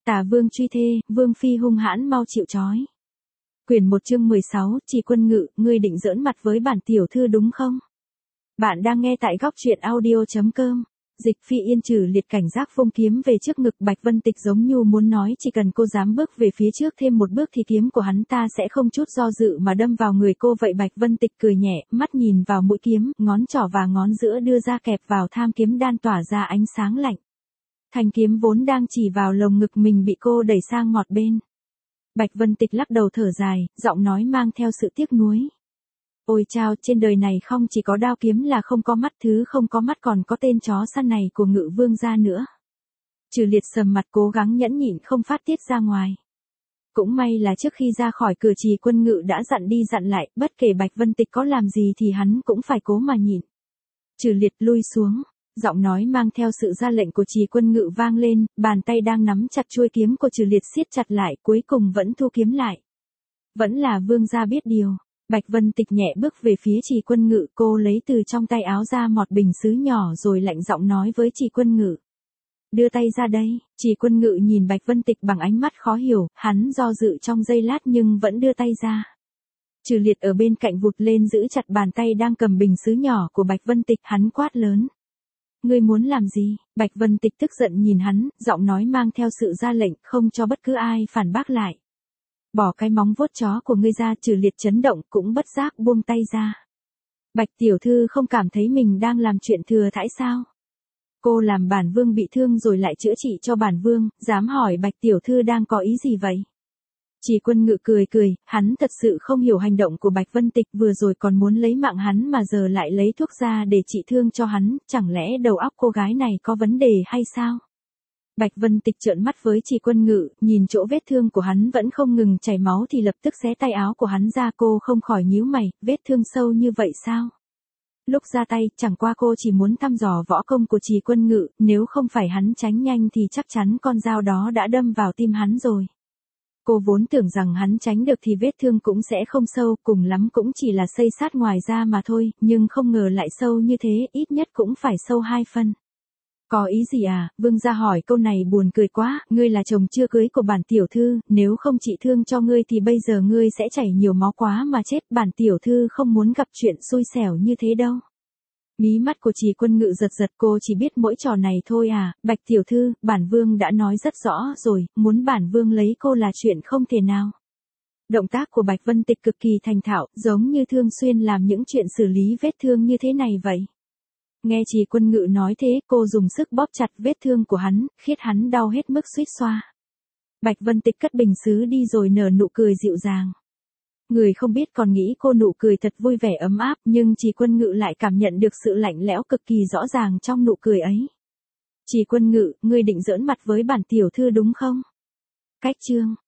Tả vương truy thê, vương phi hung hãn mau chịu trói. Quyển 1 chương 16, Trì Quân Ngự, ngươi định giỡn mặt với bản tiểu thư đúng không? Bạn đang nghe tại góc truyện audio.com. Dịch Phi Yên trừ liệt cảnh giác vung kiếm về trước ngực Bạch Vân Tịch giống như muốn nói chỉ cần cô dám bước về phía trước thêm một bước thì kiếm của hắn ta sẽ không chút do dự mà đâm vào người cô vậy. Bạch Vân Tịch cười nhẹ, mắt nhìn vào mũi kiếm, ngón trỏ và ngón giữa đưa ra kẹp vào tham kiếm đan tỏa ra ánh sáng lạnh. Thanh kiếm vốn đang chỉ vào lồng ngực mình bị cô đẩy sang một bên. Bạch Vân Tịch lắc đầu thở dài, giọng nói mang theo sự tiếc nuối. Ôi chao, trên đời này không chỉ có đao kiếm là không có mắt, thứ không có mắt còn có tên chó săn này của Ngự Vương gia nữa. Trừ liệt sầm mặt cố gắng nhẫn nhịn không phát tiết ra ngoài. Cũng may là trước khi ra khỏi cửa Trì Quân Ngự đã dặn đi dặn lại, bất kể Bạch Vân Tịch có làm gì thì hắn cũng phải cố mà nhịn. Trừ liệt lui xuống. Giọng nói mang theo sự ra lệnh của Trì Quân Ngự vang lên, bàn tay đang nắm chặt chuôi kiếm của Trừ liệt siết chặt lại, cuối cùng vẫn thu kiếm lại. Vẫn là vương gia biết điều. Bạch Vân Tịch nhẹ bước về phía Trì Quân Ngự, cô lấy từ trong tay áo ra một bình sứ nhỏ rồi lạnh giọng nói với Trì Quân Ngự. Đưa tay ra đây. Trì Quân Ngự nhìn Bạch Vân Tịch bằng ánh mắt khó hiểu, hắn do dự trong giây lát nhưng vẫn đưa tay ra. Trừ liệt ở bên cạnh vụt lên giữ chặt bàn tay đang cầm bình sứ nhỏ của Bạch Vân Tịch, hắn quát lớn. Ngươi muốn làm gì? Bạch Vân Tịch tức giận nhìn hắn, giọng nói mang theo sự ra lệnh, không cho bất cứ ai phản bác lại. Bỏ cái móng vuốt chó của ngươi ra. Trừ liệt chấn động, cũng bất giác buông tay ra. Bạch tiểu thư không cảm thấy mình đang làm chuyện thừa thãi sao? Cô làm bản vương bị thương rồi lại chữa trị cho bản vương, dám hỏi Bạch tiểu thư đang có ý gì vậy? Trì Quân Ngự cười cười, hắn thật sự không hiểu hành động của Bạch Vân Tịch, vừa rồi còn muốn lấy mạng hắn mà giờ lại lấy thuốc ra để trị thương cho hắn, chẳng lẽ đầu óc cô gái này có vấn đề hay sao? Bạch Vân Tịch trợn mắt với Trì Quân Ngự, nhìn chỗ vết thương của hắn vẫn không ngừng chảy máu thì lập tức xé tay áo của hắn ra. Cô không khỏi nhíu mày, vết thương sâu như vậy sao? Lúc ra tay, chẳng qua cô chỉ muốn thăm dò võ công của Trì Quân Ngự, nếu không phải hắn tránh nhanh thì chắc chắn con dao đó đã đâm vào tim hắn rồi. Cô vốn tưởng rằng hắn tránh được thì vết thương cũng sẽ không sâu, cùng lắm cũng chỉ là xây sát ngoài da mà thôi, nhưng không ngờ lại sâu như thế, ít nhất cũng phải sâu 2 phân. Có ý gì à? Vương gia hỏi câu này buồn cười quá, ngươi là chồng chưa cưới của bản tiểu thư, nếu không trị thương cho ngươi thì bây giờ ngươi sẽ chảy nhiều máu quá mà chết, bản tiểu thư không muốn gặp chuyện xui xẻo như thế đâu. Mí mắt của Trì Quân Ngự giật giật, cô chỉ biết mỗi trò này thôi à? Bạch tiểu thư, bản vương đã nói rất rõ rồi, muốn bản vương lấy cô là chuyện không thể nào. Động tác của Bạch Vân Tịch cực kỳ thành thạo, giống như thường xuyên làm những chuyện xử lý vết thương như thế này vậy. Nghe Trì Quân Ngự nói thế, cô dùng sức bóp chặt vết thương của hắn, khiến hắn đau hết mức suýt xoa. Bạch Vân Tịch cất bình sứ đi rồi nở nụ cười dịu dàng. Người không biết còn nghĩ cô nụ cười thật vui vẻ ấm áp, nhưng Trì Quân Ngự lại cảm nhận được sự lạnh lẽo cực kỳ rõ ràng trong nụ cười ấy. Trì Quân Ngự, ngươi định giỡn mặt với bản tiểu thư đúng không? Cách chương